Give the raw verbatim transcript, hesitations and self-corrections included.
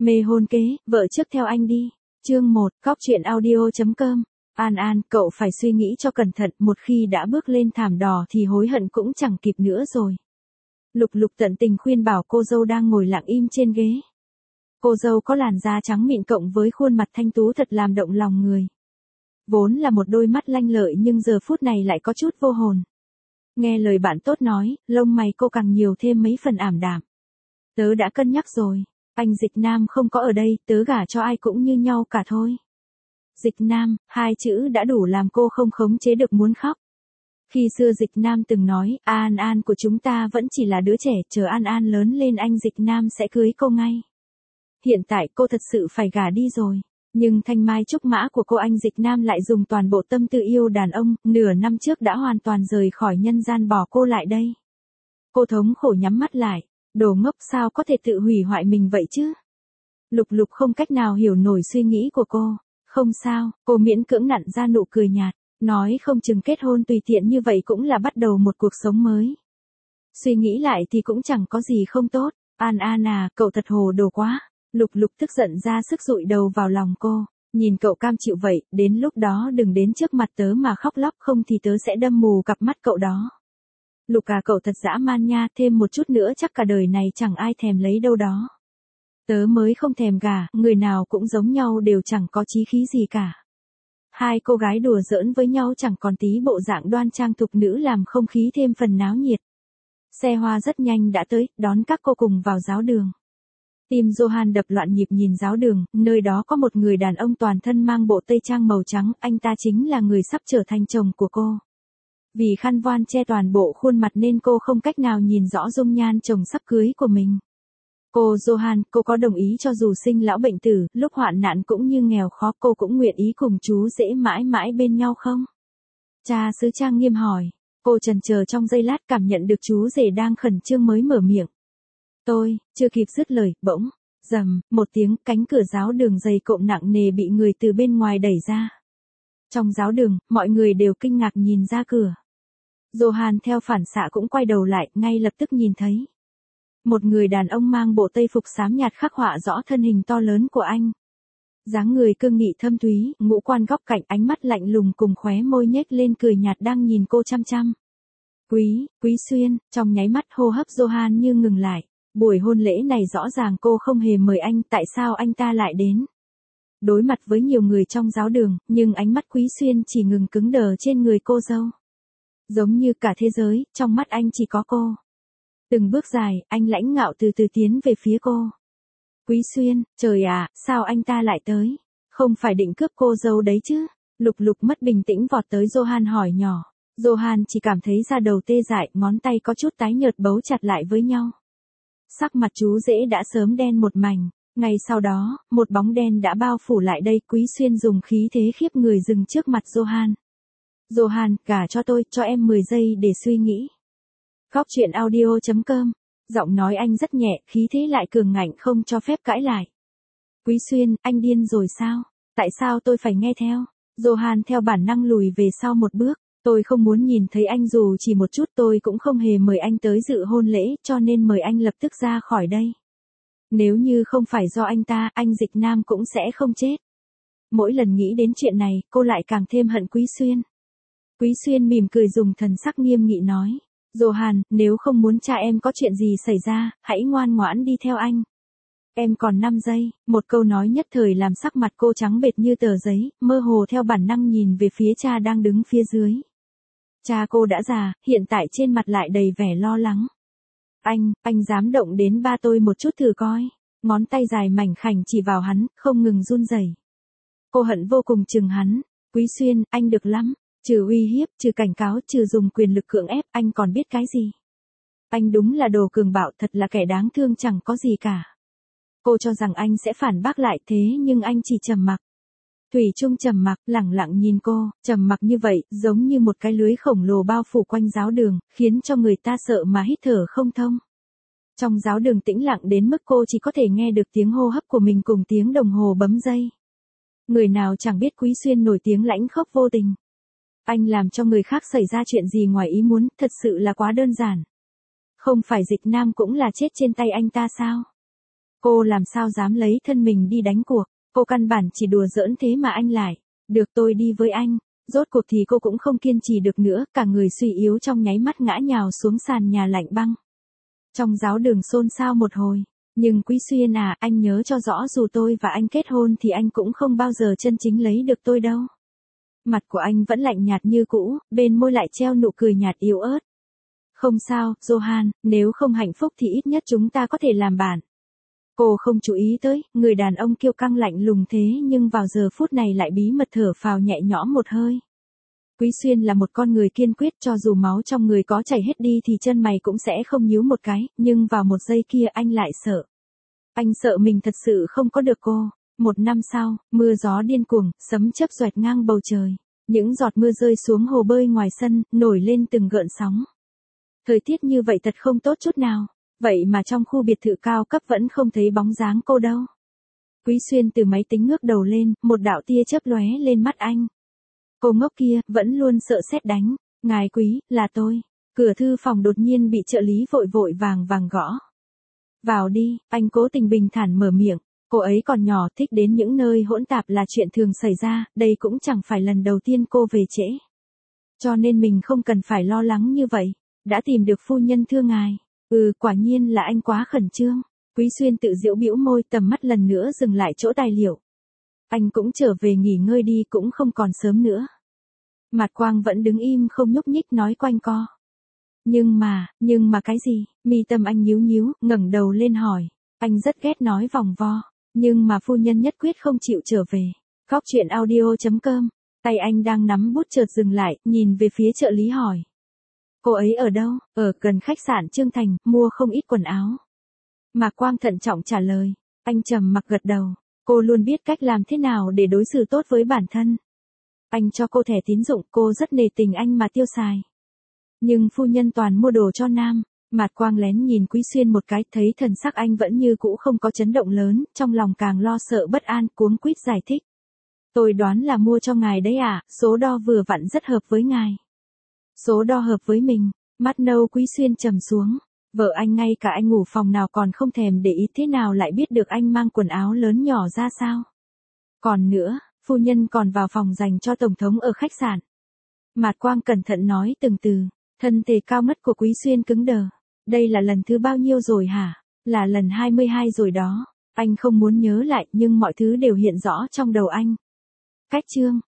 Mê hôn kế, vợ trước theo anh đi. Chương một, Cóc truyện audio chấm com. An An, cậu phải suy nghĩ cho cẩn thận, một khi đã bước lên thảm đỏ thì hối hận cũng chẳng kịp nữa rồi. Lục Lục tận tình khuyên bảo cô dâu đang ngồi lặng im trên ghế. Cô dâu có làn da trắng mịn cộng với khuôn mặt thanh tú thật làm động lòng người. Vốn là một đôi mắt lanh lợi nhưng giờ phút này lại có chút vô hồn. Nghe lời bạn tốt nói, lông mày cô càng nhiều thêm mấy phần ảm đạm. Tớ đã cân nhắc rồi, anh Dịch Nam không có ở đây, tớ gả cho ai cũng như nhau cả thôi. Dịch Nam, hai chữ đã đủ làm cô không khống chế được muốn khóc. Khi xưa Dịch Nam từng nói, An An của chúng ta vẫn chỉ là đứa trẻ, chờ An An lớn lên anh Dịch Nam sẽ cưới cô ngay. Hiện tại cô thật sự phải gả đi rồi. Nhưng thanh mai trúc mã của cô anh Dịch Nam lại dùng toàn bộ tâm tư yêu đàn ông, nửa năm trước đã hoàn toàn rời khỏi nhân gian bỏ cô lại đây. Cô thống khổ nhắm mắt lại, đồ ngốc sao có thể tự hủy hoại mình vậy chứ? Lục Lục không cách nào hiểu nổi suy nghĩ của cô. Không sao, cô miễn cưỡng nặn ra nụ cười nhạt, nói không chừng kết hôn tùy tiện như vậy cũng là bắt đầu một cuộc sống mới. Suy nghĩ lại thì cũng chẳng có gì không tốt. An An à, cậu thật hồ đồ quá. Lục Lục tức giận ra sức dụi đầu vào lòng cô, nhìn cậu cam chịu vậy, đến lúc đó đừng đến trước mặt tớ mà khóc lóc không thì tớ sẽ đâm mù cặp mắt cậu đó. Lục à, cậu thật dã man nha, thêm một chút nữa chắc cả đời này chẳng ai thèm lấy đâu đó. Tớ mới không thèm gả, người nào cũng giống nhau đều chẳng có chí khí gì cả. Hai cô gái đùa giỡn với nhau chẳng còn tí bộ dạng đoan trang thục nữ làm không khí thêm phần náo nhiệt. Xe hoa rất nhanh đã tới, đón các cô cùng vào giáo đường. Tim Johan đập loạn nhịp nhìn giáo đường, nơi đó có một người đàn ông toàn thân mang bộ tây trang màu trắng, anh ta chính là người sắp trở thành chồng của cô. Vì khăn voan che toàn bộ khuôn mặt nên cô không cách nào nhìn rõ dung nhan chồng sắp cưới của mình. Cô Johan, cô có đồng ý cho dù sinh lão bệnh tử, lúc hoạn nạn cũng như nghèo khó cô cũng nguyện ý cùng chú rể mãi mãi bên nhau không? Cha xứ trang nghiêm hỏi. Cô chần chờ trong giây lát cảm nhận được chú rể đang khẩn trương mới mở miệng. Tôi, chưa kịp dứt lời, bỗng, rầm, một tiếng, cánh cửa giáo đường dày cộm nặng nề bị người từ bên ngoài đẩy ra. Trong giáo đường, mọi người đều kinh ngạc nhìn ra cửa. Johan theo phản xạ cũng quay đầu lại, ngay lập tức nhìn thấy. Một người đàn ông mang bộ tây phục xám nhạt khắc họa rõ thân hình to lớn của anh. Dáng người cương nghị thâm thúy, ngũ quan góc cạnh, ánh mắt lạnh lùng cùng khóe môi nhếch lên cười nhạt đang nhìn cô chăm chăm. Quý, Quý Xuyên, trong nháy mắt hô hấp Johan như ngừng lại. Buổi hôn lễ này rõ ràng cô không hề mời anh, tại sao anh ta lại đến? Đối mặt với nhiều người trong giáo đường, nhưng ánh mắt Quý Xuyên chỉ ngừng cứng đờ trên người cô dâu. Giống như cả thế giới, trong mắt anh chỉ có cô. Từng bước dài, anh lãnh ngạo từ từ tiến về phía cô. Quý Xuyên, trời ạ, sao anh ta lại tới? Không phải định cướp cô dâu đấy chứ? Lục Lục mất bình tĩnh vọt tới Johan hỏi nhỏ. Johan chỉ cảm thấy da đầu tê dại, ngón tay có chút tái nhợt bấu chặt lại với nhau. Sắc mặt chú rể đã sớm đen một mảnh, ngay sau đó, một bóng đen đã bao phủ lại đây. Quý Xuyên dùng khí thế khiếp người dừng trước mặt Johan. Johan, gả cho tôi, cho em mười giây để suy nghĩ. Cóc truyện audio chấm com. Giọng nói anh rất nhẹ, khí thế lại cường ngạnh không cho phép cãi lại. Quý Xuyên, anh điên rồi sao? Tại sao tôi phải nghe theo? Johan theo bản năng lùi về sau một bước. Tôi không muốn nhìn thấy anh dù chỉ một chút, tôi cũng không hề mời anh tới dự hôn lễ, cho nên mời anh lập tức ra khỏi đây. Nếu như không phải do anh ta, anh Dịch Nam cũng sẽ không chết. Mỗi lần nghĩ đến chuyện này, cô lại càng thêm hận Quý Xuyên. Quý Xuyên mỉm cười dùng thần sắc nghiêm nghị nói. Johan, nếu không muốn cha em có chuyện gì xảy ra, hãy ngoan ngoãn đi theo anh. Em còn năm giây, một câu nói nhất thời làm sắc mặt cô trắng bệch như tờ giấy, mơ hồ theo bản năng nhìn về phía cha đang đứng phía dưới. Cha cô đã già, hiện tại trên mặt lại đầy vẻ lo lắng. Anh, anh dám động đến ba tôi một chút thử coi. Ngón tay dài mảnh khảnh chỉ vào hắn, không ngừng run rẩy. Cô hận vô cùng chừng hắn. Quý Xuyên, anh được lắm. Trừ uy hiếp, trừ cảnh cáo, trừ dùng quyền lực cưỡng ép, anh còn biết cái gì? Anh đúng là đồ cường bạo, thật là kẻ đáng thương chẳng có gì cả. Cô cho rằng anh sẽ phản bác lại thế nhưng anh chỉ trầm mặc. Thủy chung trầm mặc, lẳng lặng nhìn cô, trầm mặc như vậy, giống như một cái lưới khổng lồ bao phủ quanh giáo đường, khiến cho người ta sợ mà hít thở không thông. Trong giáo đường tĩnh lặng đến mức cô chỉ có thể nghe được tiếng hô hấp của mình cùng tiếng đồng hồ bấm giây. Người nào chẳng biết Quý Xuyên nổi tiếng lãnh khốc vô tình. Anh làm cho người khác xảy ra chuyện gì ngoài ý muốn, thật sự là quá đơn giản. Không phải Dịch Nam cũng là chết trên tay anh ta sao? Cô làm sao dám lấy thân mình đi đánh cuộc, cô căn bản chỉ đùa giỡn thế mà anh lại. Được tôi đi với anh. Rốt cuộc thì cô cũng không kiên trì được nữa, cả người suy yếu trong nháy mắt ngã nhào xuống sàn nhà lạnh băng. Trong giáo đường xôn xao một hồi. Nhưng Quý Xuyên à, anh nhớ cho rõ dù tôi và anh kết hôn thì anh cũng không bao giờ chân chính lấy được tôi đâu. Mặt của anh vẫn lạnh nhạt như cũ, bên môi lại treo nụ cười nhạt yếu ớt. Không sao, Johan, nếu không hạnh phúc thì ít nhất chúng ta có thể làm bạn. Cô không chú ý tới, người đàn ông kiêu căng lạnh lùng thế nhưng vào giờ phút này lại bí mật thở phào nhẹ nhõm một hơi. Quý Xuyên là một con người kiên quyết, cho dù máu trong người có chảy hết đi thì chân mày cũng sẽ không nhíu một cái, nhưng vào một giây kia anh lại sợ. Anh sợ mình thật sự không có được cô. Một năm sau, mưa gió điên cuồng, sấm chớp xoẹt ngang bầu trời. Những giọt mưa rơi xuống hồ bơi ngoài sân, nổi lên từng gợn sóng. Thời tiết như vậy thật không tốt chút nào. Vậy mà trong khu biệt thự cao cấp vẫn không thấy bóng dáng cô đâu. Quý Xuyên từ máy tính ngước đầu lên, một đạo tia chớp lóe lên mắt anh. Cô ngốc kia, vẫn luôn sợ sét đánh. Ngài Quý, là tôi. Cửa thư phòng đột nhiên bị trợ lý vội vội vàng vàng gõ. Vào đi, anh cố tình bình thản mở miệng. Cô ấy còn nhỏ, thích đến những nơi hỗn tạp là chuyện thường xảy ra, đây cũng chẳng phải lần đầu tiên cô về trễ. Cho nên mình không cần phải lo lắng như vậy. Đã tìm được phu nhân thưa ngài. Ừ, quả nhiên là anh quá khẩn trương. Quý Xuyên tự giễu bĩu môi, tầm mắt lần nữa dừng lại chỗ tài liệu. Anh cũng trở về nghỉ ngơi đi, cũng không còn sớm nữa. Mạt Quang vẫn đứng im không nhúc nhích nói quanh co. Nhưng mà, nhưng mà cái gì? Mi tâm anh nhíu nhíu, ngẩng đầu lên hỏi. Anh rất ghét nói vòng vo. Nhưng mà phu nhân nhất quyết không chịu trở về. Góc truyện audio chấm com. Tay anh đang nắm bút chợt dừng lại, nhìn về phía trợ lý hỏi. Cô ấy ở đâu? Ở gần khách sạn Trương Thành, mua không ít quần áo. Mạc Quang thận trọng trả lời. Anh trầm mặc gật đầu. Cô luôn biết cách làm thế nào để đối xử tốt với bản thân. Anh cho cô thẻ tín dụng, cô rất nề tình anh mà tiêu xài. Nhưng phu nhân toàn mua đồ cho nam. Mạt Quang lén nhìn Quý Xuyên một cái, thấy thần sắc anh vẫn như cũ không có chấn động lớn, trong lòng càng lo sợ bất an, cuống quýt giải thích. Tôi đoán là mua cho ngài đấy à, số đo vừa vặn rất hợp với ngài. Số đo hợp với mình, mắt nâu Quý Xuyên trầm xuống. Vợ anh ngay cả anh ngủ phòng nào còn không thèm để ý, thế nào lại biết được anh mang quần áo lớn nhỏ ra sao. Còn nữa, phu nhân còn vào phòng dành cho tổng thống ở khách sạn. Mạt Quang cẩn thận nói từng từ, thân thể cao ngất của Quý Xuyên cứng đờ. Đây là lần thứ bao nhiêu rồi hả? Là lần hai mươi hai rồi đó. Anh không muốn nhớ lại nhưng mọi thứ đều hiện rõ trong đầu anh. Cách chương